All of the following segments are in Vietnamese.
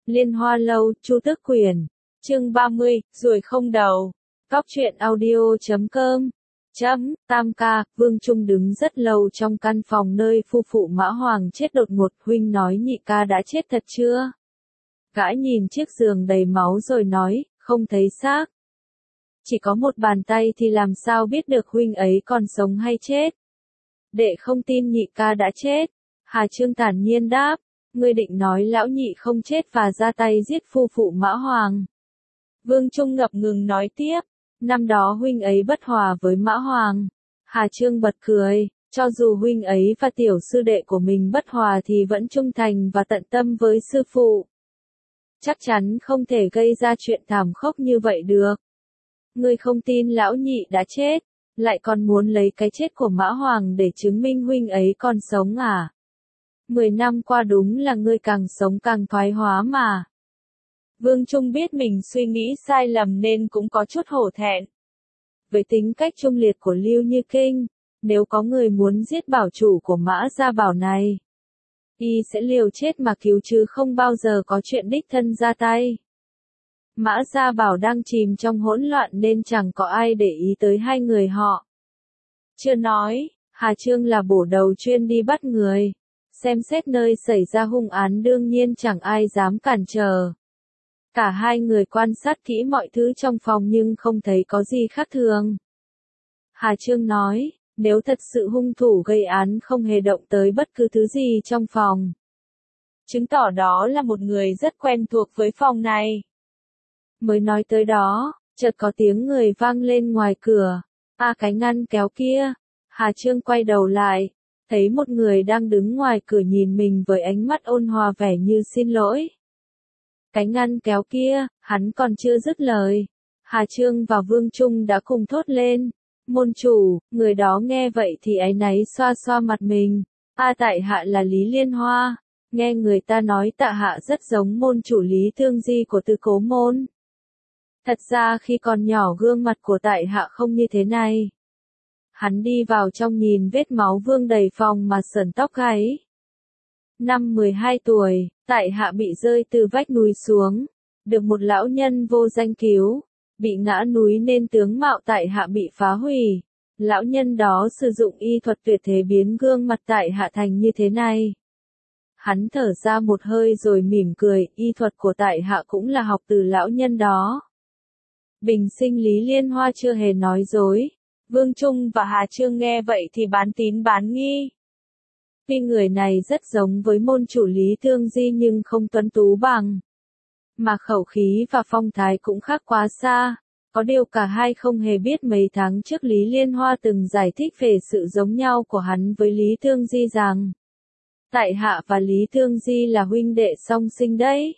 Liên Hoa Lâu, Chu Tước Quyển, chương 30, ruồi không đầu. Cóc truyện audio.com. Tam ca, Vương Trung đứng rất lâu trong căn phòng nơi phu phụ Mã Hoàng chết đột ngột. Huynh nói nhị ca đã chết thật chưa? Gã nhìn chiếc giường đầy máu rồi nói, không thấy xác. Chỉ có một bàn tay thì làm sao biết được huynh ấy còn sống hay chết? Đệ không tin nhị ca đã chết. Hà Trương thản nhiên đáp, ngươi định nói lão nhị không chết và ra tay giết phu phụ Mã Hoàng. Vương Trung ngập ngừng nói tiếp, năm đó huynh ấy bất hòa với Mã Hoàng. Hà Trương bật cười, cho dù huynh ấy và tiểu sư đệ của mình bất hòa thì vẫn trung thành và tận tâm với sư phụ. Chắc chắn không thể gây ra chuyện thảm khốc như vậy được. Ngươi không tin lão nhị đã chết, lại còn muốn lấy cái chết của Mã Hoàng để chứng minh huynh ấy còn sống à? 10 năm qua đúng là ngươi càng sống càng thoái hóa mà. Vương Trung biết mình suy nghĩ sai lầm nên cũng có chút hổ thẹn. Với tính cách trung liệt của Lưu Như Kinh, nếu có người muốn giết bảo chủ của Mã Gia Bảo này, y sẽ liều chết mà cứu chứ không bao giờ có chuyện đích thân ra tay. Mã Gia Bảo đang chìm trong hỗn loạn nên chẳng có ai để ý tới hai người họ. Chưa nói, Hà Trương là bổ đầu chuyên đi bắt người. Xem xét nơi xảy ra hung án đương nhiên chẳng ai dám cản trở. Cả hai người quan sát kỹ mọi thứ trong phòng nhưng không thấy có gì khác thường. Hà Trương nói, nếu thật sự hung thủ gây án không hề động tới bất cứ thứ gì trong phòng, chứng tỏ đó là một người rất quen thuộc với phòng này. Mới nói tới đó, chợt có tiếng người vang lên ngoài cửa. Cái ngăn kéo kia. Hà Trương quay đầu lại, thấy một người đang đứng ngoài cửa nhìn mình với ánh mắt ôn hòa vẻ như xin lỗi. Cái ngăn kéo kia, hắn còn chưa dứt lời. Hà Trương và Vương Trung đã cùng thốt lên. Môn chủ, người đó nghe vậy thì áy náy xoa xoa mặt mình. Tại hạ là Lý Liên Hoa. Nghe người ta nói tại hạ rất giống môn chủ Lý Thương Di của Tư Cố Môn. Thật ra khi còn nhỏ gương mặt của tại hạ không như thế này. Hắn đi vào trong nhìn vết máu vương đầy phòng mà sởn tóc gáy. Năm 12 tuổi, tại hạ bị rơi từ vách núi xuống, được một lão nhân vô danh cứu, bị ngã núi nên tướng mạo tại hạ bị phá hủy. Lão nhân đó sử dụng y thuật tuyệt thế biến gương mặt tại hạ thành như thế này. Hắn thở ra một hơi rồi mỉm cười, y thuật của tại hạ cũng là học từ lão nhân đó. Bình sinh Lý Liên Hoa chưa hề nói dối. Vương Trung và Hà Trương nghe vậy thì bán tín bán nghi. Tuy người này rất giống với môn chủ Lý Thương Di nhưng không tuấn tú bằng. Mà khẩu khí và phong thái cũng khác quá xa. Có điều cả hai không hề biết mấy tháng trước Lý Liên Hoa từng giải thích về sự giống nhau của hắn với Lý Thương Di rằng tại hạ và Lý Thương Di là huynh đệ song sinh đấy.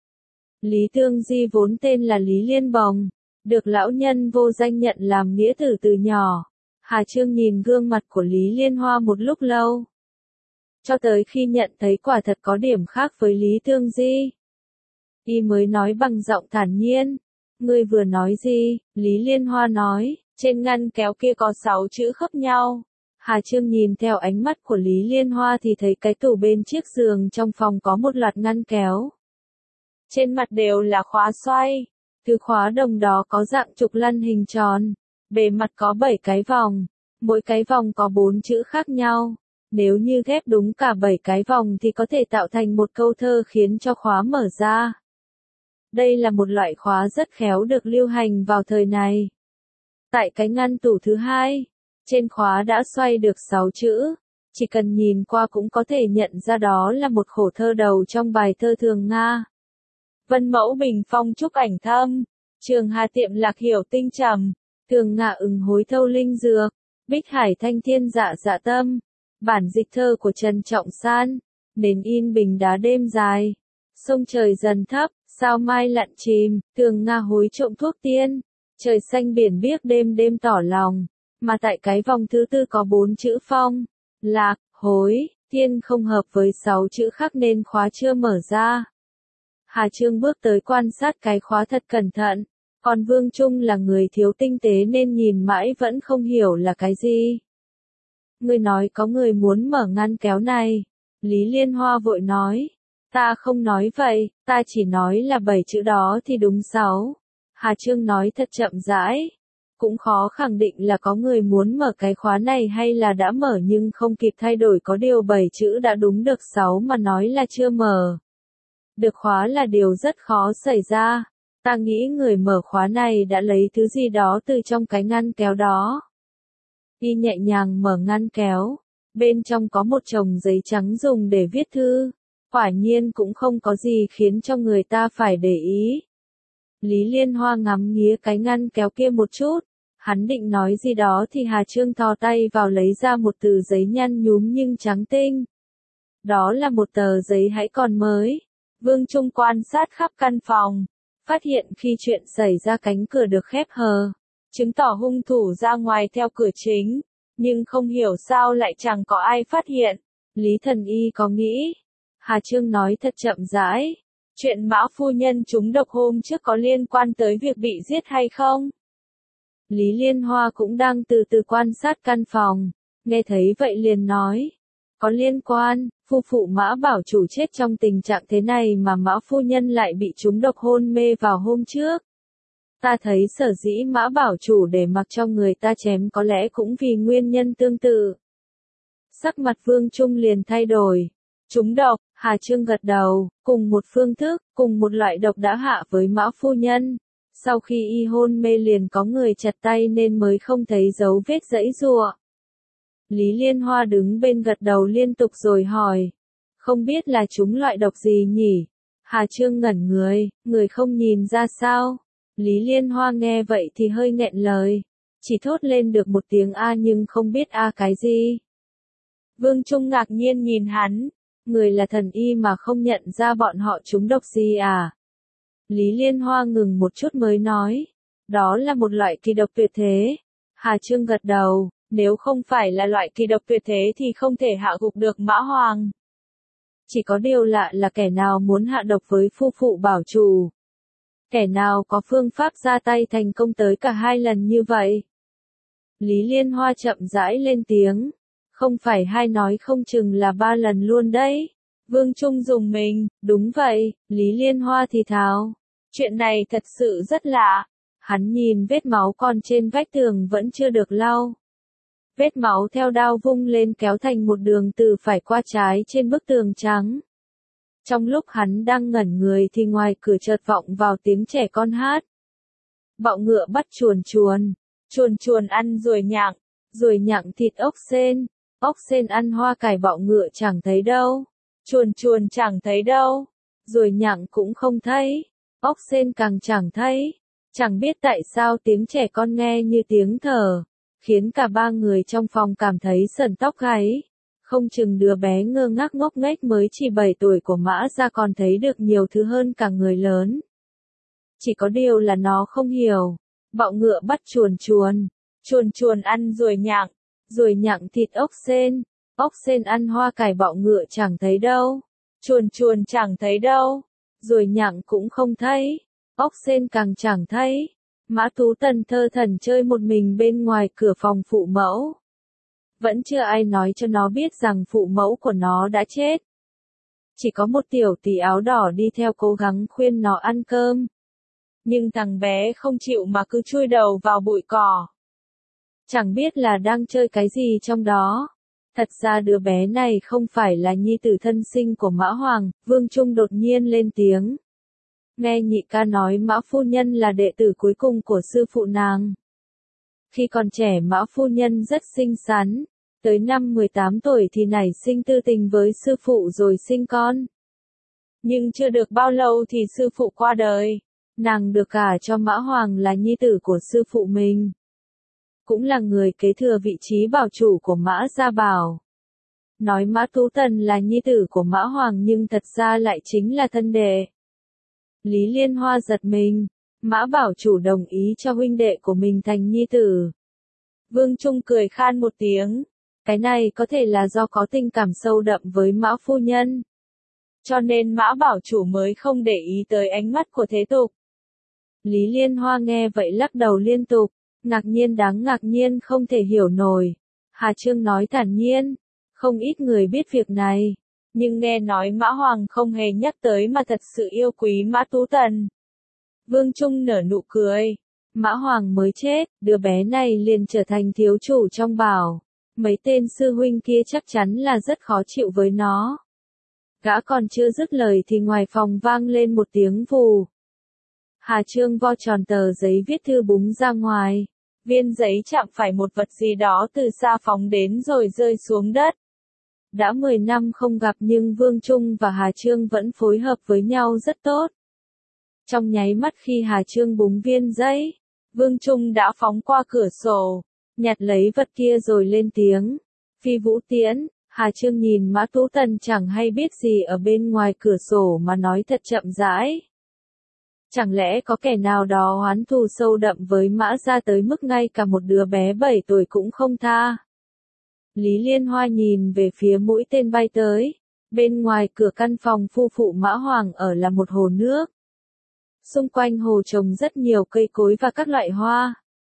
Lý Thương Di vốn tên là Lý Liên Bồng, được lão nhân vô danh nhận làm nghĩa tử từ nhỏ. Hà Trương nhìn gương mặt của Lý Liên Hoa một lúc lâu. Cho tới khi nhận thấy quả thật có điểm khác với Lý Thương Di, y mới nói bằng giọng thản nhiên. Ngươi vừa nói gì? Lý Liên Hoa nói, trên ngăn kéo kia có 6 chữ khớp nhau. Hà Trương nhìn theo ánh mắt của Lý Liên Hoa thì thấy cái tủ bên chiếc giường trong phòng có một loạt ngăn kéo. Trên mặt đều là khóa xoay. Thứ khóa đồng đó có dạng trục lăn hình tròn. Bề mặt có 7 cái vòng. Mỗi cái vòng có 4 chữ khác nhau. Nếu như ghép đúng cả 7 cái vòng thì có thể tạo thành một câu thơ khiến cho khóa mở ra. Đây là một loại khóa rất khéo được lưu hành vào thời này. Tại cái ngăn tủ thứ hai, trên khóa đã xoay được 6 chữ. Chỉ cần nhìn qua cũng có thể nhận ra đó là một khổ thơ đầu trong bài thơ Thường Nga. Vân mẫu bình phong trúc ảnh thâm, trường hà tiệm lạc hiểu tinh trầm, Thường Nga ứng hối thâu linh dược, bích hải thanh thiên dạ dạ tâm. Bản dịch thơ của Trần Trọng San. Nến in bình đá đêm dài, sông trời dần thấp, sao mai lặn chìm, Thường Nga hối trộm thuốc tiên, trời xanh biển biếc đêm đêm tỏ lòng. Mà tại cái vòng thứ tư có 4 chữ phong, lạc, hối, tiên không hợp với 6 chữ khác nên khóa chưa mở ra. Hà Trương bước tới quan sát cái khóa thật cẩn thận, còn Vương Trung là người thiếu tinh tế nên nhìn mãi vẫn không hiểu là cái gì. Ngươi nói có người muốn mở ngăn kéo này. Lý Liên Hoa vội nói. Ta không nói vậy, ta chỉ nói là 7 chữ đó thì đúng 6. Hà Trương nói thật chậm rãi. Cũng khó khẳng định là có người muốn mở cái khóa này hay là đã mở nhưng không kịp thay đổi, có điều 7 chữ đã đúng được 6 mà nói là chưa mở được khóa là điều rất khó xảy ra. Ta nghĩ người mở khóa này đã lấy thứ gì đó từ trong cái ngăn kéo đó. Y nhẹ nhàng mở ngăn kéo. Bên trong có một chồng giấy trắng dùng để viết thư. Quả nhiên cũng không có gì khiến cho người ta phải để ý. Lý Liên Hoa ngắm nghía cái ngăn kéo kia một chút. Hắn định nói gì đó thì Hà Trương thò tay vào lấy ra một tờ giấy nhăn nhúm nhưng trắng tinh. Đó là một tờ giấy hãy còn mới. Vương Trung quan sát khắp căn phòng. Phát hiện khi chuyện xảy ra cánh cửa được khép hờ. Chứng tỏ hung thủ ra ngoài theo cửa chính. Nhưng không hiểu sao lại chẳng có ai phát hiện. Lý Thần Y có nghĩ. Hà Trương nói thật chậm rãi. Chuyện Mã phu nhân trúng độc hôm trước có liên quan tới việc bị giết hay không? Lý Liên Hoa cũng đang từ từ quan sát căn phòng. Nghe thấy vậy liền nói. Có liên quan, phu phụ Mã Bảo Chủ chết trong tình trạng thế này mà Mã phu nhân lại bị trúng độc hôn mê vào hôm trước. Ta thấy sở dĩ Mã Bảo Chủ để mặc cho người ta chém có lẽ cũng vì nguyên nhân tương tự. Sắc mặt Vương Trung liền thay đổi. Trúng độc, Hà Trương gật đầu, cùng một phương thức, cùng một loại độc đã hạ với Mã phu nhân. Sau khi y hôn mê liền có người chặt tay nên mới không thấy dấu vết giãy giụa. Lý Liên Hoa đứng bên gật đầu liên tục rồi hỏi. Không biết là trúng loại độc gì nhỉ? Hà Trương ngẩn người không nhìn ra sao? Lý Liên Hoa nghe vậy thì hơi nghẹn lời. Chỉ thốt lên được một tiếng A nhưng không biết A cái gì. Vương Trung ngạc nhiên nhìn hắn. Người là thần y mà không nhận ra bọn họ trúng độc gì à? Lý Liên Hoa ngừng một chút mới nói. Đó là một loại kỳ độc tuyệt thế. Hà Trương gật đầu. Nếu không phải là loại kỳ độc tuyệt thế thì không thể hạ gục được Mã Hoàng. Chỉ có điều lạ là kẻ nào muốn hạ độc với phu phụ Bảo Chủ. Kẻ nào có phương pháp ra tay thành công tới cả 2 lần như vậy. Lý Liên Hoa chậm rãi lên tiếng. Không phải 2 nói không chừng là 3 lần luôn đấy. Vương Trung dùng mình, đúng vậy, Lý Liên Hoa thì thào. Chuyện này thật sự rất lạ. Hắn nhìn vết máu còn trên vách tường vẫn chưa được lau. Vết máu theo đao vung lên kéo thành một đường từ phải qua trái trên bức tường trắng. Trong lúc hắn đang ngẩn người thì ngoài cửa chợt vọng vào tiếng trẻ con hát. Bọ ngựa bắt chuồn chuồn, chuồn chuồn ăn ruồi nhặng thịt ốc sên ăn hoa cải, bọ ngựa chẳng thấy đâu, chuồn chuồn chẳng thấy đâu, ruồi nhặng cũng không thấy, ốc sên càng chẳng thấy. Chẳng biết tại sao tiếng trẻ con nghe như tiếng thở, khiến cả 3 người trong phòng cảm thấy sởn tóc gáy. Không chừng đứa bé ngơ ngác ngốc nghếch mới chỉ 7 tuổi của Mã Gia còn thấy được nhiều thứ hơn cả người lớn. Chỉ có điều là nó không hiểu. Bọ ngựa bắt chuồn chuồn ăn ruồi nhặng thịt ốc sên ăn hoa cải, bọ ngựa chẳng thấy đâu, chuồn chuồn chẳng thấy đâu, ruồi nhặng cũng không thấy, ốc sên càng chẳng thấy. Mã Tú Tần thơ thẩn chơi một mình bên ngoài cửa phòng phụ mẫu. Vẫn chưa ai nói cho nó biết rằng phụ mẫu của nó đã chết. Chỉ có một tiểu tỷ áo đỏ đi theo cố gắng khuyên nó ăn cơm. Nhưng thằng bé không chịu mà cứ chui đầu vào bụi cỏ. Chẳng biết là đang chơi cái gì trong đó. Thật ra đứa bé này không phải là nhi tử thân sinh của Mã Hoàng. Vương Trung đột nhiên lên tiếng. Nghe nhị ca nói Mã phu nhân là đệ tử cuối cùng của sư phụ nàng. Khi còn trẻ Mã phu nhân rất xinh xắn. Tới năm 18 tuổi thì nảy sinh tư tình với sư phụ rồi sinh con. Nhưng chưa được bao lâu thì sư phụ qua đời. Nàng được gả cho Mã Hoàng là nhi tử của sư phụ mình. Cũng là người kế thừa vị trí bảo chủ của Mã Gia Bảo. Nói Mã Tú Tần là nhi tử của Mã Hoàng nhưng thật ra lại chính là thân đệ. Lý Liên Hoa giật mình. Mã Bảo Chủ đồng ý cho huynh đệ của mình thành nhi tử. Vương Trung cười khan một tiếng. Cái này có thể là do có tình cảm sâu đậm với Mã phu nhân. Cho nên Mã Bảo Chủ mới không để ý tới ánh mắt của thế tục. Lý Liên Hoa nghe vậy lắc đầu liên tục. Ngạc nhiên đáng ngạc nhiên không thể hiểu nổi. Hà Trương nói thản nhiên. Không ít người biết việc này. nhưng nghe nói Mã Hoàng không hề nhắc tới mà thật sự yêu quý Mã Tú Tần. Vương Trung nở nụ cười. Mã Hoàng mới chết, đứa bé này liền trở thành thiếu chủ trong bảo. Mấy tên sư huynh kia chắc chắn là rất khó chịu với nó. Gã còn chưa dứt lời thì ngoài phòng vang lên một tiếng vù. Hà Trương vo tròn tờ giấy viết thư búng ra ngoài. Viên giấy chạm phải một vật gì đó từ xa phóng đến rồi rơi xuống đất. Đã 10 năm không gặp nhưng Vương Trung và Hà Trương vẫn phối hợp với nhau rất tốt. Trong nháy mắt khi Hà Trương búng viên giấy, Vương Trung đã phóng qua cửa sổ, nhặt lấy vật kia rồi lên tiếng. Phi Vũ Tiễn. Hà Trương nhìn Mã Tú Tần chẳng hay biết gì ở bên ngoài cửa sổ mà nói thật chậm rãi. Chẳng lẽ có kẻ nào đó oán thù sâu đậm với Mã gia tới mức ngay cả một đứa bé 7 tuổi cũng không tha. Lý Liên Hoa nhìn về phía mũi tên bay tới. Bên ngoài cửa căn phòng phu phụ Mã Hoàng ở là một hồ nước. Xung quanh hồ trồng rất nhiều cây cối và các loại hoa.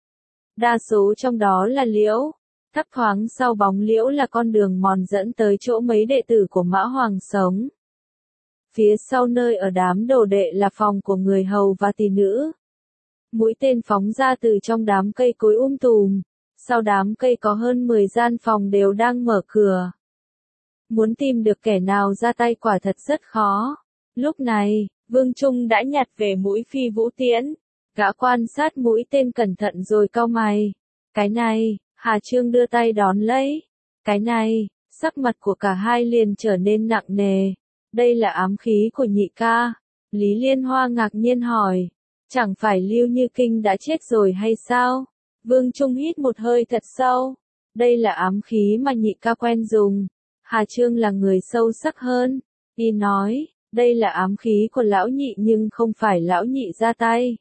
Đa số trong đó là liễu. Thấp thoáng sau bóng liễu là con đường mòn dẫn tới chỗ mấy đệ tử của Mã Hoàng sống. Phía sau nơi ở đám đồ đệ là phòng của người hầu và tỷ nữ. Mũi tên phóng ra từ trong đám cây cối tùm. Sau đám cây có hơn 10 gian phòng đều đang mở cửa. Muốn tìm được kẻ nào ra tay quả thật rất khó. Lúc này, Vương Trung đã nhặt về mũi Phi Vũ Tiễn. Gã quan sát mũi tên cẩn thận rồi cau mày. Cái này, Hà Trương đưa tay đón lấy. Cái này, sắc mặt của cả hai liền trở nên nặng nề. Đây là ám khí của nhị ca. Lý Liên Hoa ngạc nhiên hỏi. Chẳng phải Lưu Như Kinh đã chết rồi hay sao? Vương Trung hít một hơi thật sâu. Đây là ám khí mà nhị ca quen dùng. Hà Trương là người sâu sắc hơn. Y nói, đây là ám khí của lão nhị nhưng không phải lão nhị ra tay.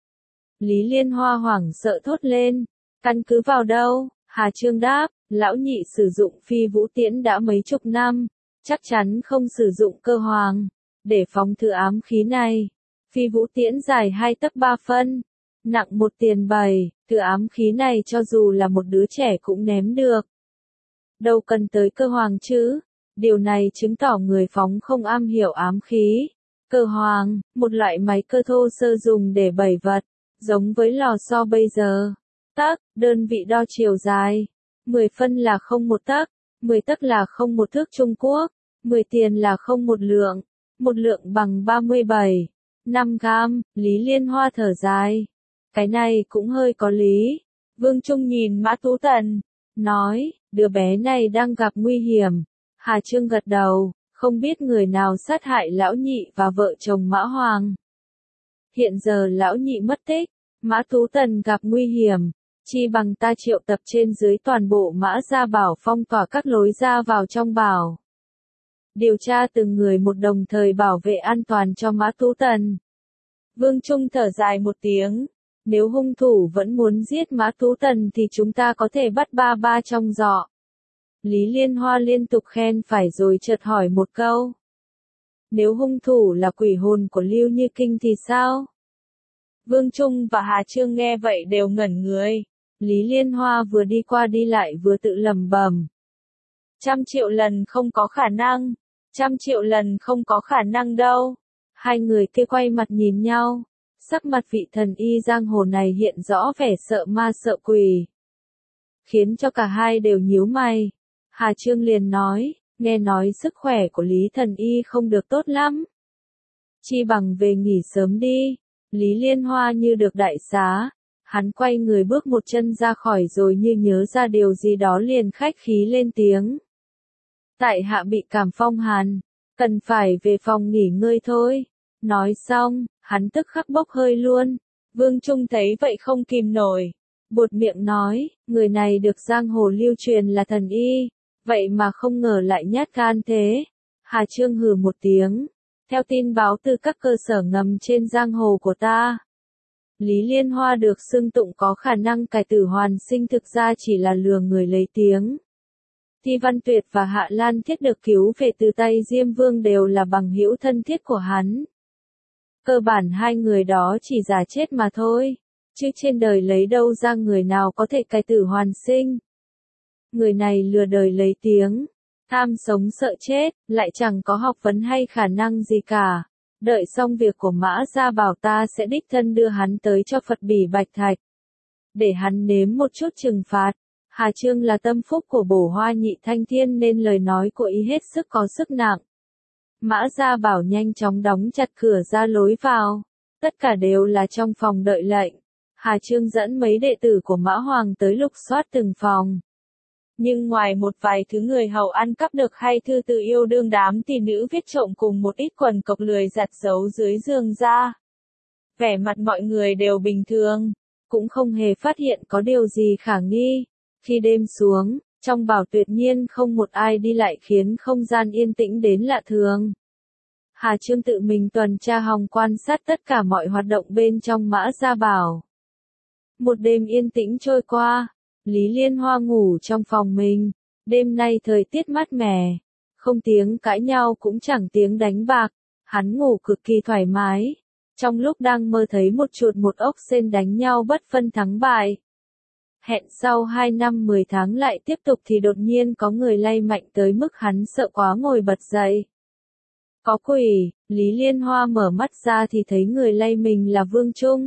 Lý Liên Hoa hoảng sợ thốt lên. Căn cứ vào đâu? Hà Trương đáp, lão nhị sử dụng Phi Vũ Tiễn đã mấy chục năm. Chắc chắn không sử dụng cơ hoàng. Để phóng thử ám khí này. Phi Vũ Tiễn dài 2 tấc 3 phân. Nặng 1 tiền 7, thử ám khí này cho dù là một đứa trẻ cũng ném được. Đâu cần tới cơ hoàng chứ. Điều này chứng tỏ người phóng không am hiểu ám khí. Cơ hoàng, một loại máy cơ thô sơ dùng để bẩy vật, giống với lò xo bây giờ. Tấc, đơn vị đo chiều dài. 10 phân là 0,1 tấc, 10 tấc là 0,1 thước Trung Quốc, 10 tiền là 0,1 lượng, 1 lượng bằng 37, 5 gam. Lý Liên Hoa thở dài. Cái này cũng hơi có lý. Vương Trung nhìn Mã Tú Tần, nói, đứa bé này đang gặp nguy hiểm. Hà Trương gật đầu, không biết người nào sát hại lão nhị và vợ chồng Mã Hoàng. Hiện giờ lão nhị mất tích, Mã Tú Tần gặp nguy hiểm, chi bằng ta triệu tập trên dưới toàn bộ Mã gia bảo phong tỏa các lối ra vào trong bảo. Điều tra từng người một đồng thời bảo vệ an toàn cho Mã Tú Tần. Vương Trung thở dài một tiếng. Nếu hung thủ vẫn muốn giết Mã Tú Tần thì chúng ta có thể bắt ba trong giỏ. Lý Liên Hoa liên tục khen phải rồi chợt hỏi một câu. Nếu hung thủ là quỷ hồn của Lưu Như Kinh thì sao? Vương Trung và Hà Trương nghe vậy đều ngẩn người. Lý Liên Hoa vừa đi qua đi lại vừa tự lẩm bẩm. 100 triệu lần không có khả năng. 100 triệu lần không có khả năng đâu. Hai người kia quay mặt nhìn nhau. Sắc mặt vị thần y giang hồ này hiện rõ vẻ sợ ma sợ quỷ. Khiến cho cả hai đều nhíu mày. Hà Trương liền nói, nghe nói sức khỏe của Lý thần y không được tốt lắm. Chi bằng về nghỉ sớm đi. Lý Liên Hoa như được đại xá. Hắn quay người bước một chân ra khỏi rồi như nhớ ra điều gì đó liền khách khí lên tiếng. Tại hạ bị cảm phong hàn. Cần phải về phòng nghỉ ngơi thôi. Nói xong, hắn tức khắc bốc hơi luôn. Vương Trung thấy vậy không kìm nổi. Buột miệng nói, người này được giang hồ lưu truyền là thần y. Vậy mà không ngờ lại nhát gan thế. Hà Trương hừ một tiếng. Theo tin báo từ các cơ sở ngầm trên giang hồ của ta. Lý Liên Hoa được xưng tụng có khả năng cải tử hoàn sinh thực ra chỉ là lừa người lấy tiếng. Thi Văn Tuyệt và Hạ Lan Thiết được cứu về từ tay Diêm Vương đều là bằng hữu thân thiết của hắn. Cơ bản hai người đó chỉ giả chết mà thôi, chứ trên đời lấy đâu ra người nào có thể cải tử hoàn sinh. Người này lừa đời lấy tiếng, Tham sống sợ chết, lại chẳng có học vấn hay khả năng gì cả. Đợi xong việc của Mã Gia Bảo ta sẽ đích thân đưa hắn tới cho Phật Bỉ Bạch Thạch. Để hắn nếm một chút trừng phạt. Hà Trương là tâm phúc của Bổ Hoa Nhị Thanh Thiên nên lời nói của y hết sức có sức nặng. Mã Gia Bảo nhanh chóng đóng chặt cửa ra lối vào. Tất cả đều là trong phòng đợi lệnh. Hà Trương dẫn mấy đệ tử của Mã Hoàng tới lục soát từng phòng. Nhưng ngoài một vài thứ người hầu ăn cắp được hay thư từ yêu đương đám tỷ nữ viết trộm cùng một ít quần cộc lười giặt giấu dưới giường ra, vẻ mặt mọi người đều bình thường, cũng không hề phát hiện có điều gì khả nghi. Khi đêm xuống, trong bảo tuyệt nhiên không một ai đi lại khiến không gian yên tĩnh đến lạ thường. Hà Trương tự mình tuần tra hòng quan sát tất cả mọi hoạt động bên trong Mã Gia Bảo. Một đêm yên tĩnh trôi qua, Lý Liên Hoa ngủ trong phòng mình. Đêm nay thời tiết mát mẻ, không tiếng cãi nhau cũng chẳng tiếng đánh bạc, hắn ngủ cực kỳ thoải mái. Trong lúc đang mơ thấy một chuột một ốc sên đánh nhau bất phân thắng bại. Hẹn sau 2 năm 10 tháng lại tiếp tục thì đột nhiên có người lay mạnh tới mức hắn sợ quá ngồi bật dậy. Có quỷ, Lý Liên Hoa mở mắt ra thì thấy người lay mình là Vương Trung.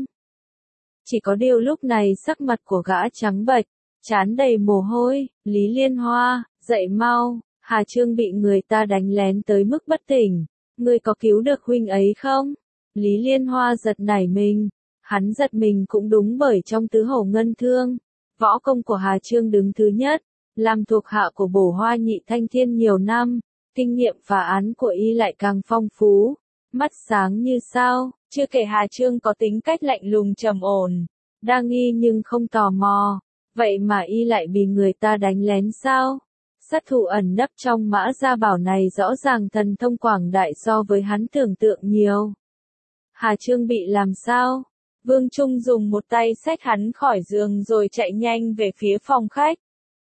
Chỉ có điều lúc này sắc mặt của gã trắng bệch, trán đầy mồ hôi. Lý Liên Hoa, dậy mau, Hà Trương bị người ta đánh lén tới mức bất tỉnh. Ngươi có cứu được huynh ấy không? Lý Liên Hoa giật nảy mình. Hắn giật mình cũng đúng bởi trong tứ hổ ngân thương, võ công của Hà Trương đứng thứ nhất. Làm thuộc hạ của Bổ Hoa Nhị Thanh Thiên nhiều năm, kinh nghiệm phá án của y lại càng phong phú. Mắt sáng như sao, chưa kể Hà Trương có tính cách lạnh lùng trầm ổn, đa nghi nhưng không tò mò. Vậy mà y lại bị người ta đánh lén sao? Sát thủ ẩn nấp trong Mã Gia Bảo này rõ ràng thần thông quảng đại so với hắn tưởng tượng nhiều. Hà Trương bị làm sao? Vương Trung dùng một tay xách hắn khỏi giường rồi chạy nhanh về phía phòng khách.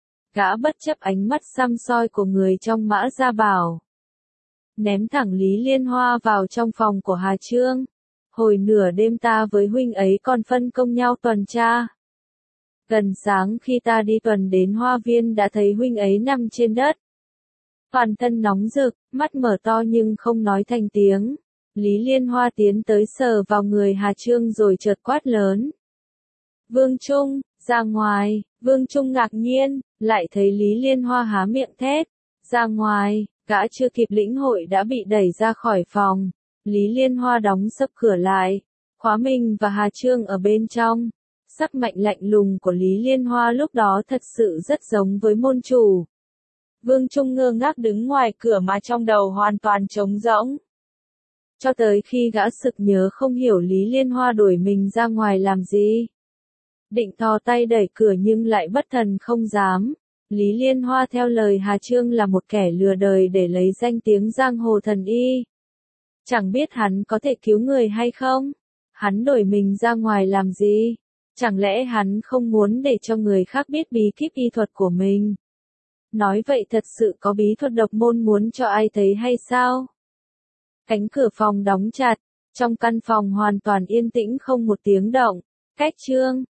Gã bất chấp ánh mắt săm soi của người trong Mã Gia Bảo, ném thẳng Lý Liên Hoa vào trong phòng của Hà Trương. Hồi nửa đêm ta với huynh ấy còn phân công nhau tuần tra. Gần sáng khi ta đi tuần đến hoa viên đã thấy huynh ấy nằm trên đất. Toàn thân nóng rực, mắt mở to nhưng không nói thành tiếng. Lý Liên Hoa tiến tới sờ vào người Hà Trương rồi chợt quát lớn. Vương Trung, ra ngoài. Vương Trung ngạc nhiên, lại thấy Lý Liên Hoa há miệng thét. Ra ngoài, gã chưa kịp lĩnh hội đã bị đẩy ra khỏi phòng. Lý Liên Hoa đóng sập cửa lại, khóa mình và Hà Trương ở bên trong. Sắc mạnh lạnh lùng của Lý Liên Hoa lúc đó thật sự rất giống với môn chủ. Vương Trung ngơ ngác đứng ngoài cửa mà trong đầu hoàn toàn trống rỗng. Cho tới khi gã sực nhớ không hiểu Lý Liên Hoa đuổi mình ra ngoài làm gì. Định thò tay đẩy cửa nhưng lại bất thần không dám. Lý Liên Hoa theo lời Hà Trương là một kẻ lừa đời để lấy danh tiếng giang hồ thần y. Chẳng biết hắn có thể cứu người hay không? Hắn đuổi mình ra ngoài làm gì? Chẳng lẽ hắn không muốn để cho người khác biết bí kíp y thuật của mình? Nói vậy thật sự có bí thuật độc môn muốn cho ai thấy hay sao? Cánh cửa phòng đóng chặt, trong căn phòng hoàn toàn yên tĩnh không một tiếng động. Cách Trương,